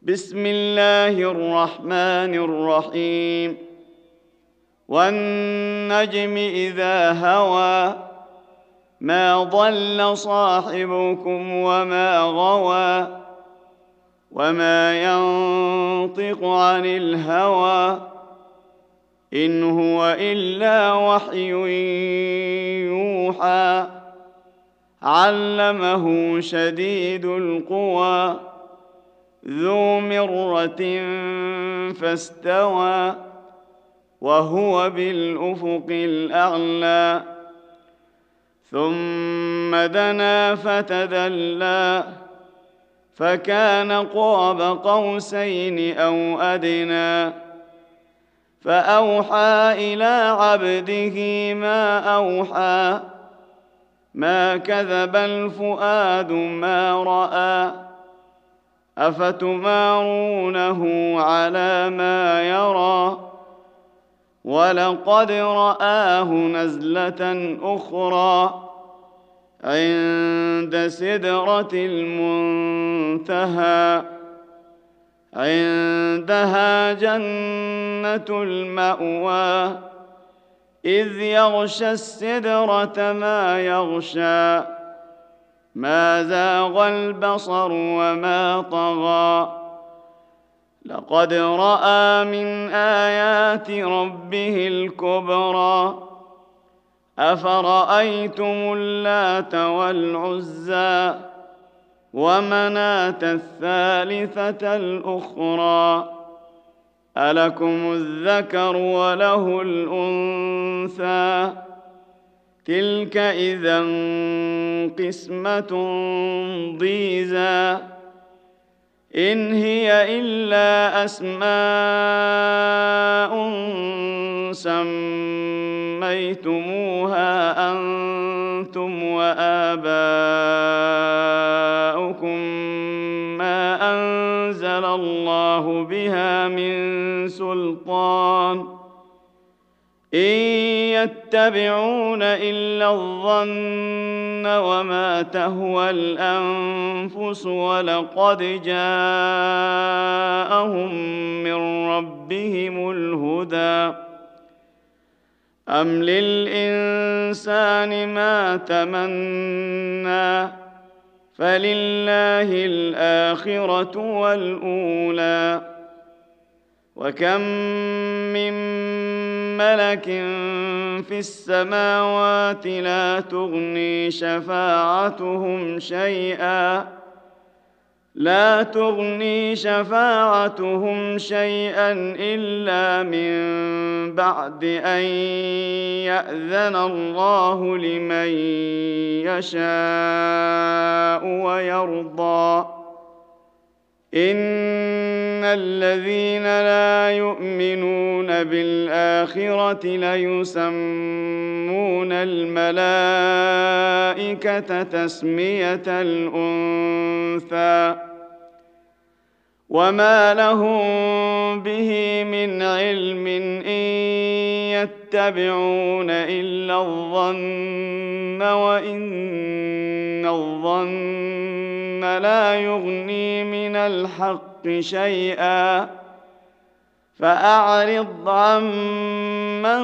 بسم الله الرحمن الرحيم والنجم إذا هوى ما ضل صاحبكم وما غوى وما ينطق عن الهوى إن هو إلا وحي يوحى علمه شديد القوى ذو مرة فاستوى وهو بالأفق الأعلى ثم دنا فتدلى فكان قاب قوسين أو أدنى فأوحى إلى عبده ما أوحى ما كذب الفؤاد ما رأى أفتمارونه على ما يرى ولقد رآه نزلة أخرى عند سدرة المنتهى عندها جنة المأوى إذ يغشى السدرة ما يغشى ما زاغ البصر وما طغى لقد رأى من آيات ربه الكبرى أفرأيتم اللات والعزى ومناة الثالثة الأخرى ألكم الذكر وله الأنثى تلك إذا قسمة ضيزى إن هي إلا أسماء سميتموها أنتم وآباؤكم ما أنزل الله بها من سلطان إن يتبعون إلا الظن وما تهوى الأنفس ولقد جاءهم من ربهم الهدى أم للإنسان ما تمنى فلله الآخرة والأولى وكم من ملك في السماوات لا تغني شفاعتهم شيئا إلا من بعد أن يأذن الله لمن يشاء ويرضى إن الذين لا يؤمنون بالآخرة ليسمون الملائكة تسمية الأنثى وما لهم به من علم إن يتبعون إلا الظن وإن الظن لا يغني من الحق شيئا فأعرض عمن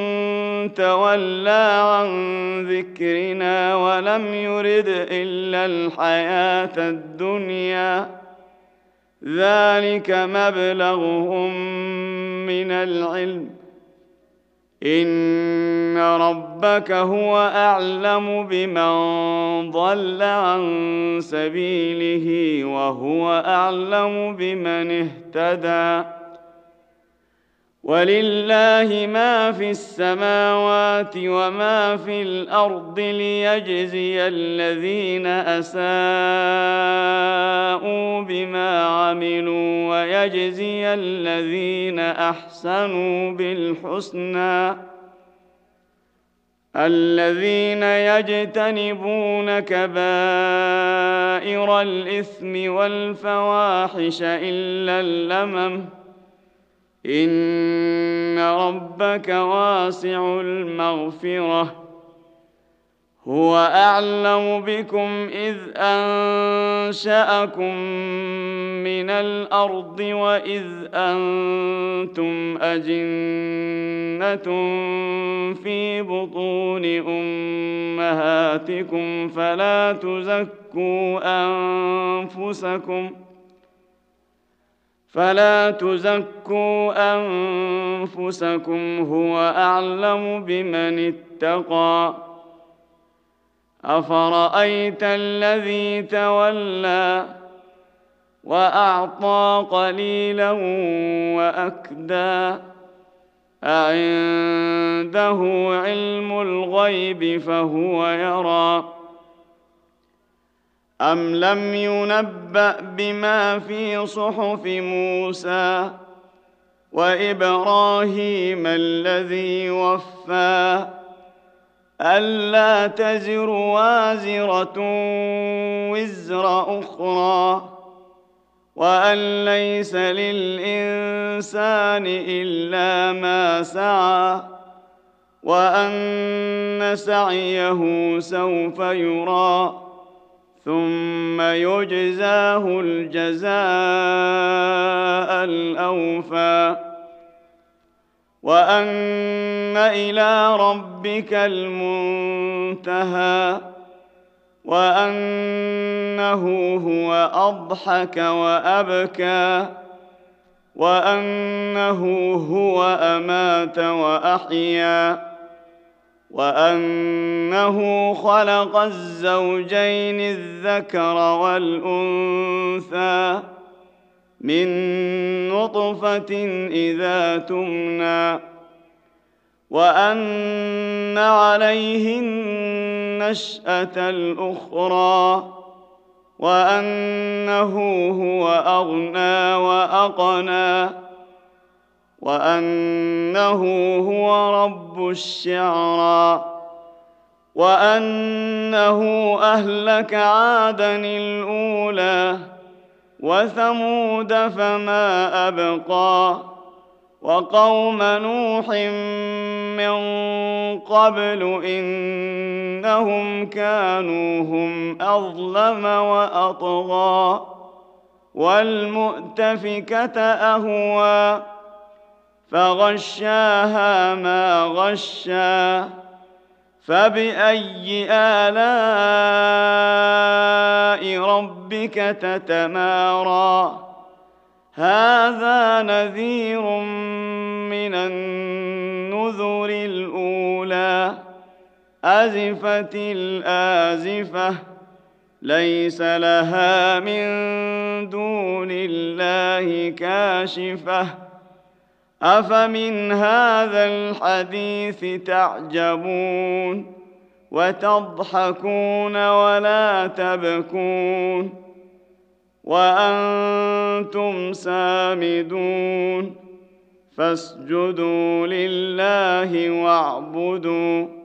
تولى عن ذكرنا ولم يرد إلا الحياة الدنيا ذلك مبلغهم من العلم إن ربك هو أعلم بمن ضل عن سبيله وهو أعلم بمن اهتدى ولله ما في السماوات وما في الأرض ليجزي الذين أساءوا بما عملوا ويجزي الذين أحسنوا بالحسنى الذين يجتنبون كبائر الإثم والفواحش إلا اللمم إن ربك واسع المغفرة هو أعلم بكم إذ أنشأكم من الأرض وإذ أنتم أجنة في بطون أمهاتكم فلا تزكوا أنفسكم هو أعلم بمن اتقى. أفرأيت الذي تولى وأعطى قليلا وأكدى أعنده علم الغيب فهو يرى أم لم ينبأ بما في صحف موسى وإبراهيم الذي وفى ألا تزر وازرة وزر أخرى وأن ليس للإنسان إلا ما سعى وأن سعيه سوف يرى ثم يجزاه الجزاء الأوفى وأن إلى ربك المنتهى وأنه هو أضحك وأبكى وأنه هو أمات وأحيا وأنه خلق الزوجين الذكر والأنثى من نطفة إذا تمنى وأن عليه النشأة الأخرى وأنه هو أغنى وأقنى وأنه هو رب الشعرى وأنه أهلك عادا الأولى وثمود فما أبقى وقوم نوح من قبل إنهم كانوا هم أظلم وأطغى والمؤتفكة أهوى فغشاها ما غشى فبأي آلاء ربك تتمارى هذا نذير من النذر الأولى أزفت الآزفة ليس لها من دون الله كاشفة أفمن هذا الحديث تعجبون وتضحكون ولا تبكون وأنتم سامدون فاسجدوا لله واعبدوا